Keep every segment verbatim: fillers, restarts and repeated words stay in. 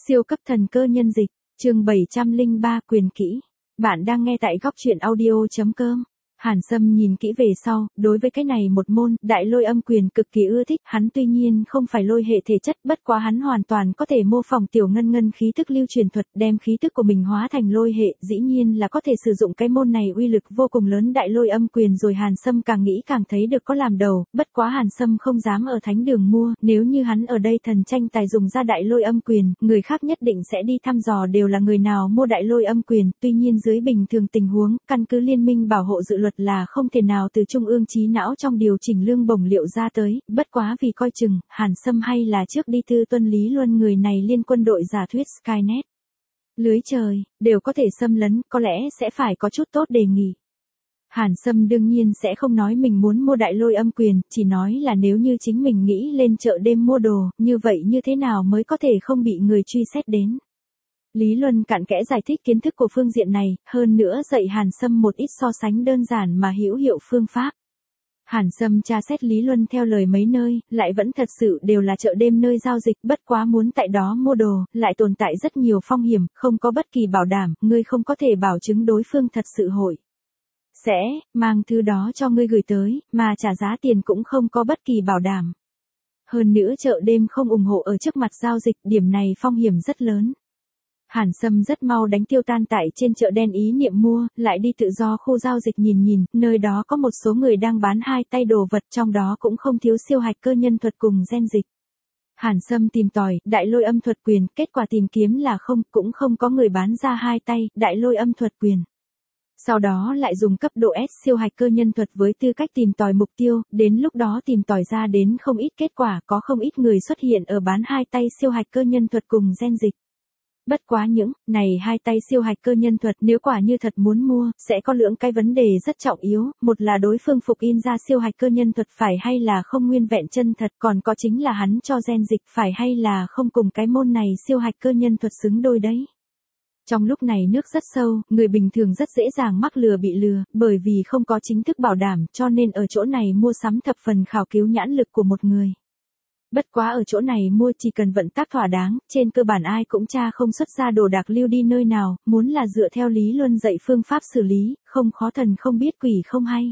Siêu cấp thần cơ nhân dịch, chương bảy trăm lẻ ba quyền kỹ. Bạn đang nghe tại góc truyện audio.com. Hàn Sâm nhìn kỹ về sau, đối với cái này một môn, đại lôi âm quyền cực kỳ ưa thích, hắn tuy nhiên không phải lôi hệ thể chất, bất quá hắn hoàn toàn có thể mô phỏng tiểu ngân ngân khí tức lưu truyền thuật, đem khí tức của mình hóa thành lôi hệ, dĩ nhiên là có thể sử dụng cái môn này uy lực vô cùng lớn đại lôi âm quyền rồi Hàn Sâm càng nghĩ càng thấy được có làm đầu, bất quá Hàn Sâm không dám ở thánh đường mua, nếu như hắn ở đây thần tranh tài dùng ra đại lôi âm quyền, người khác nhất định sẽ đi thăm dò đều là người nào mua đại lôi âm quyền, tuy nhiên dưới bình thường tình huống, căn cứ liên minh bảo hộ dự luật là không thể nào từ trung ương trí não trong điều chỉnh lương bổng liệu ra tới, bất quá vì coi chừng, Hàn Sâm hay là trước đi tư tuân Lý Luân người này liên quân đội giả thuyết Skynet. Lưới trời, đều có thể xâm lấn, có lẽ sẽ phải có chút tốt đề nghị. Hàn Sâm đương nhiên sẽ không nói mình muốn mua đại lôi âm quyền, chỉ nói là nếu như chính mình nghĩ lên chợ đêm mua đồ, như vậy như thế nào mới có thể không bị người truy xét đến. Lý Luân cặn kẽ giải thích kiến thức của phương diện này, hơn nữa dạy Hàn Sâm một ít so sánh đơn giản mà hữu hiệu phương pháp. Hàn Sâm tra xét Lý Luân theo lời mấy nơi, lại vẫn thật sự đều là chợ đêm nơi giao dịch, bất quá muốn tại đó mua đồ, lại tồn tại rất nhiều phong hiểm, không có bất kỳ bảo đảm, ngươi không có thể bảo chứng đối phương thật sự hội sẽ mang thứ đó cho ngươi gửi tới, mà trả giá tiền cũng không có bất kỳ bảo đảm. Hơn nữa chợ đêm không ủng hộ ở trước mặt giao dịch, điểm này phong hiểm rất lớn. Hàn Sâm rất mau đánh tiêu tan tại trên chợ đen ý niệm mua, lại đi tự do khu giao dịch nhìn nhìn, nơi đó có một số người đang bán hai tay đồ vật, trong đó cũng không thiếu siêu hạch cơ nhân thuật cùng gen dịch. Hàn Sâm tìm tòi, đại lôi âm thuật quyền, kết quả tìm kiếm là không, cũng không có người bán ra hai tay, đại lôi âm thuật quyền. Sau đó lại dùng cấp độ S siêu hạch cơ nhân thuật với tư cách tìm tòi mục tiêu, đến lúc đó tìm tòi ra đến không ít kết quả, có không ít người xuất hiện ở bán hai tay siêu hạch cơ nhân thuật cùng gen dịch. Bất quá những, này hai tay siêu hạch cơ nhân thuật nếu quả như thật muốn mua, sẽ có lưỡng cái vấn đề rất trọng yếu, một là đối phương phục in ra siêu hạch cơ nhân thuật phải hay là không nguyên vẹn chân thật, còn có chính là hắn cho gen dịch phải hay là không cùng cái môn này siêu hạch cơ nhân thuật xứng đôi đấy. Trong lúc này nước rất sâu, người bình thường rất dễ dàng mắc lừa bị lừa, bởi vì không có chính thức bảo đảm, cho nên ở chỗ này mua sắm thập phần khảo cứu nhãn lực của một người. Bất quá ở chỗ này mua chỉ cần vận tác thỏa đáng, trên cơ bản ai cũng tra không xuất ra đồ đạc lưu đi nơi nào, muốn là dựa theo Lý Luân dạy phương pháp xử lý, không khó thần không biết quỷ không hay.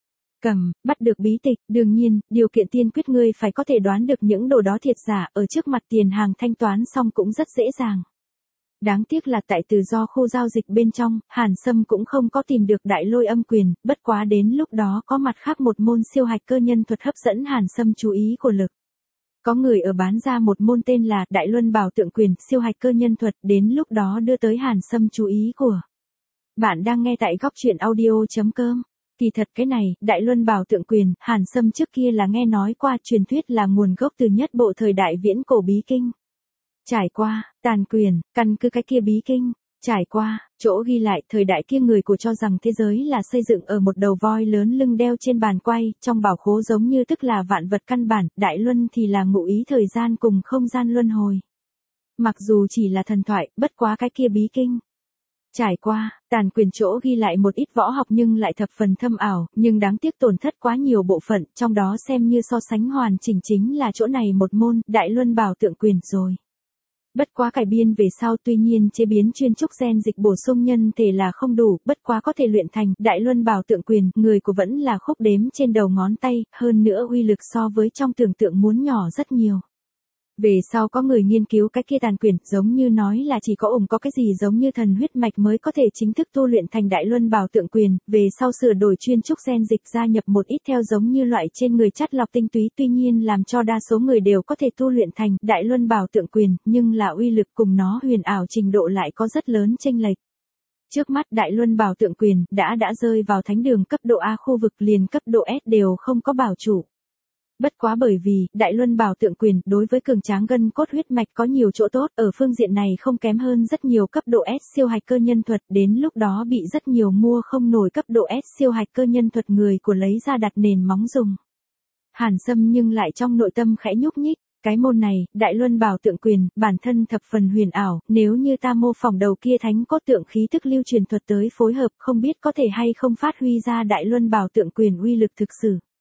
Cầm, bắt được bí tịch, đương nhiên, điều kiện tiên quyết ngươi phải có thể đoán được những đồ đó thiệt giả, ở trước mặt tiền hàng thanh toán xong cũng rất dễ dàng. Đáng tiếc là tại tự do khu giao dịch bên trong, Hàn Sâm cũng không có tìm được đại lôi âm quyền, bất quá đến lúc đó có mặt khác một môn siêu hạch cơ nhân thuật hấp dẫn Hàn Sâm chú ý của lực. Có người ở bán ra một môn tên là Đại Luân Bảo Tượng Quyền, siêu hạch cơ nhân thuật, đến lúc đó đưa tới Hàn Sâm chú ý của. Bạn đang nghe tại góc truyện audio.com. Kỳ thật cái này, Đại Luân Bảo Tượng Quyền, Hàn Sâm trước kia là nghe nói qua, truyền thuyết là nguồn gốc từ nhất bộ thời đại viễn cổ bí kinh. Trải qua, tàn quyền, căn cứ cái kia bí kinh. Trải qua, chỗ ghi lại, thời đại kia người của cho rằng thế giới là xây dựng ở một đầu voi lớn lưng đeo trên bàn quay, trong bảo khố giống như tức là vạn vật căn bản, đại luân thì là ngụ ý thời gian cùng không gian luân hồi. Mặc dù chỉ là thần thoại, bất quá cái kia bí kinh. Trải qua, tàn quyền chỗ ghi lại một ít võ học nhưng lại thập phần thâm ảo, nhưng đáng tiếc tổn thất quá nhiều bộ phận, trong đó xem như so sánh hoàn chỉnh chính là chỗ này một môn, Đại Luân Bảo Tượng Quyền rồi. Bất quá cải biên về sau tuy nhiên chế biến chuyên trúc gen dịch bổ sung nhân thể là không đủ, bất quá có thể luyện thành Đại Luân Bảo Tượng Quyền, người của vẫn là khúc đếm trên đầu ngón tay, hơn nữa uy lực so với trong tưởng tượng muốn nhỏ rất nhiều. Về sau có người nghiên cứu cái kia tàn quyền, giống như nói là chỉ có ủng có cái gì giống như thần huyết mạch mới có thể chính thức tu luyện thành Đại Luân Bảo Tượng Quyền, về sau sửa đổi chuyên trúc gen dịch gia nhập một ít theo giống như loại trên người chắt lọc tinh túy, tuy nhiên làm cho đa số người đều có thể tu luyện thành Đại Luân Bảo Tượng Quyền, nhưng là uy lực cùng nó huyền ảo trình độ lại có rất lớn chênh lệch. Trước mắt Đại Luân Bảo Tượng Quyền đã đã rơi vào thánh đường cấp độ A khu vực liền cấp độ S đều không có bảo chủ. Bất quá bởi vì, Đại Luân Bảo Tượng Quyền đối với cường tráng gân cốt huyết mạch có nhiều chỗ tốt, ở phương diện này không kém hơn rất nhiều cấp độ S siêu hạch cơ nhân thuật, đến lúc đó bị rất nhiều mua không nổi cấp độ S siêu hạch cơ nhân thuật người của lấy ra đặt nền móng dùng. Hàn Sâm nhưng lại trong nội tâm khẽ nhúc nhích, cái môn này, Đại Luân Bảo Tượng Quyền, bản thân thập phần huyền ảo, nếu như ta mô phỏng đầu kia thánh cốt tượng khí tức lưu truyền thuật tới phối hợp, không biết có thể hay không phát huy ra Đại Luân Bảo Tượng Quyền uy lực thực sự.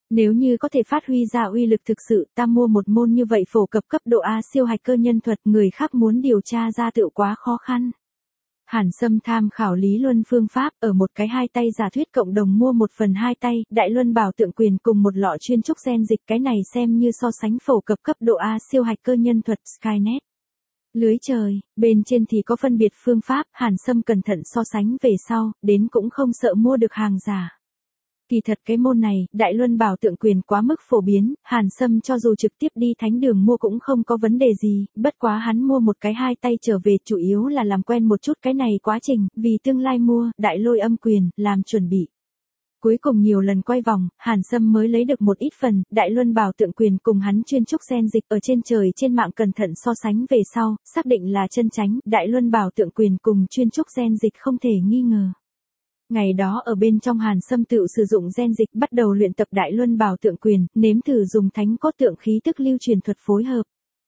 Nếu như có thể phát huy ra uy lực thực sự, ta mua một môn như vậy phổ cập cấp độ A siêu hạch cơ nhân thuật, người khác muốn điều tra ra tựu quá khó khăn. Hàn Sâm tham khảo Lý Luân phương pháp, ở một cái hai tay giả thuyết cộng đồng mua một phần hai tay, Đại Luân Bảo Tượng Quyền cùng một lọ chuyên trúc gen dịch, cái này xem như so sánh phổ cập cấp độ A siêu hạch cơ nhân thuật Skynet. Lưới trời, bên trên thì có phân biệt phương pháp, Hàn Sâm cẩn thận so sánh về sau, đến cũng không sợ mua được hàng giả. Kỳ thật cái môn này, Đại Luân Bảo Tượng Quyền quá mức phổ biến, Hàn Sâm cho dù trực tiếp đi thánh đường mua cũng không có vấn đề gì, bất quá hắn mua một cái hai tay trở về chủ yếu là làm quen một chút cái này quá trình, vì tương lai mua, Đại Lôi Âm Quyền, làm chuẩn bị. Cuối cùng nhiều lần quay vòng, Hàn Sâm mới lấy được một ít phần, Đại Luân Bảo Tượng Quyền cùng hắn chuyên trúc gen dịch ở trên trời trên mạng cẩn thận so sánh về sau, xác định là chân chánh, Đại Luân Bảo Tượng Quyền cùng chuyên trúc gen dịch không thể nghi ngờ. Ngày đó ở bên trong Hàn Sâm tự sử dụng gen dịch bắt đầu luyện tập Đại Luân Bảo Tượng Quyền, nếm thử dùng thánh cốt tượng khí tức lưu truyền thuật phối hợp.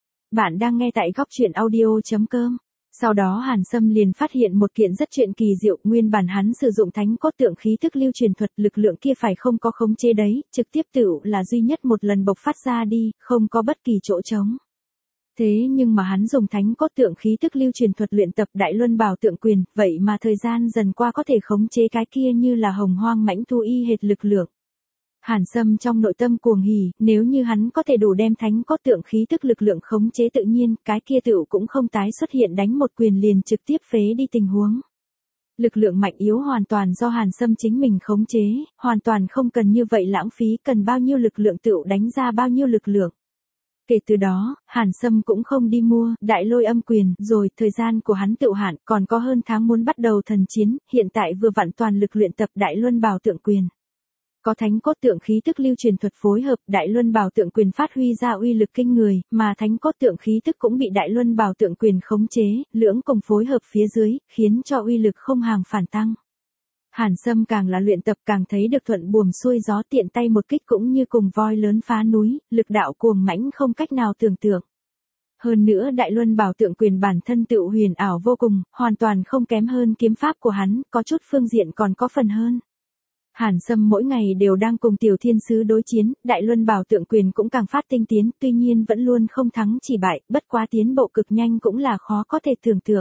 Bạn đang nghe tại góc truyện audio chấm com. Sau đó Hàn Sâm liền phát hiện một kiện rất chuyện kỳ diệu, nguyên bản hắn sử dụng thánh cốt tượng khí tức lưu truyền thuật, lực lượng kia phải không có khống chế đấy, trực tiếp tựu là duy nhất một lần bộc phát ra đi, không có bất kỳ chỗ trống. Thế nhưng mà hắn dùng thánh cốt tượng khí tức lưu truyền thuật luyện tập Đại Luân Bảo Tượng Quyền, vậy mà thời gian dần qua có thể khống chế cái kia như là hồng hoang mãnh thu y hệt lực lượng. Hàn Sâm trong nội tâm cuồng hỉ, nếu như hắn có thể đủ đem thánh cốt tượng khí tức lực lượng khống chế tự nhiên, cái kia tựu cũng không tái xuất hiện đánh một quyền liền trực tiếp phế đi tình huống. Lực lượng mạnh yếu hoàn toàn do Hàn Sâm chính mình khống chế, hoàn toàn không cần như vậy lãng phí, cần bao nhiêu lực lượng tựu đánh ra bao nhiêu lực lượng. Kể từ đó, Hàn Sâm cũng không đi mua Đại Lôi Âm Quyền, rồi thời gian của hắn tựu hạn, còn có hơn tháng muốn bắt đầu thần chiến, hiện tại vừa vặn toàn lực luyện tập Đại Luân Bảo Tượng Quyền. Có thánh cốt tượng khí tức lưu truyền thuật phối hợp, Đại Luân Bảo Tượng Quyền phát huy ra uy lực kinh người, mà thánh cốt tượng khí tức cũng bị Đại Luân Bảo Tượng Quyền khống chế, lưỡng cùng phối hợp phía dưới, khiến cho uy lực không hàng phản tăng. Hàn Sâm càng là luyện tập càng thấy được thuận buồm xuôi gió, tiện tay một kích cũng như cùng voi lớn phá núi, lực đạo cuồng mãnh không cách nào tưởng tượng. Hơn nữa Đại Luân Bảo Tượng Quyền bản thân tự huyền ảo vô cùng, hoàn toàn không kém hơn kiếm pháp của hắn, có chút phương diện còn có phần hơn. Hàn Sâm mỗi ngày đều đang cùng Tiểu Thiên Sứ đối chiến, Đại Luân Bảo Tượng Quyền cũng càng phát tinh tiến, tuy nhiên vẫn luôn không thắng chỉ bại, bất quá tiến bộ cực nhanh cũng là khó có thể tưởng tượng.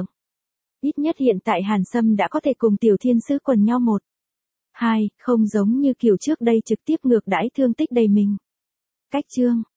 Ít nhất hiện tại Hàn Sâm đã có thể cùng Tiểu Thiên Sứ quần nhau một. Hai, không giống như kiểu trước đây trực tiếp ngược đãi thương tích đầy mình. Cách chương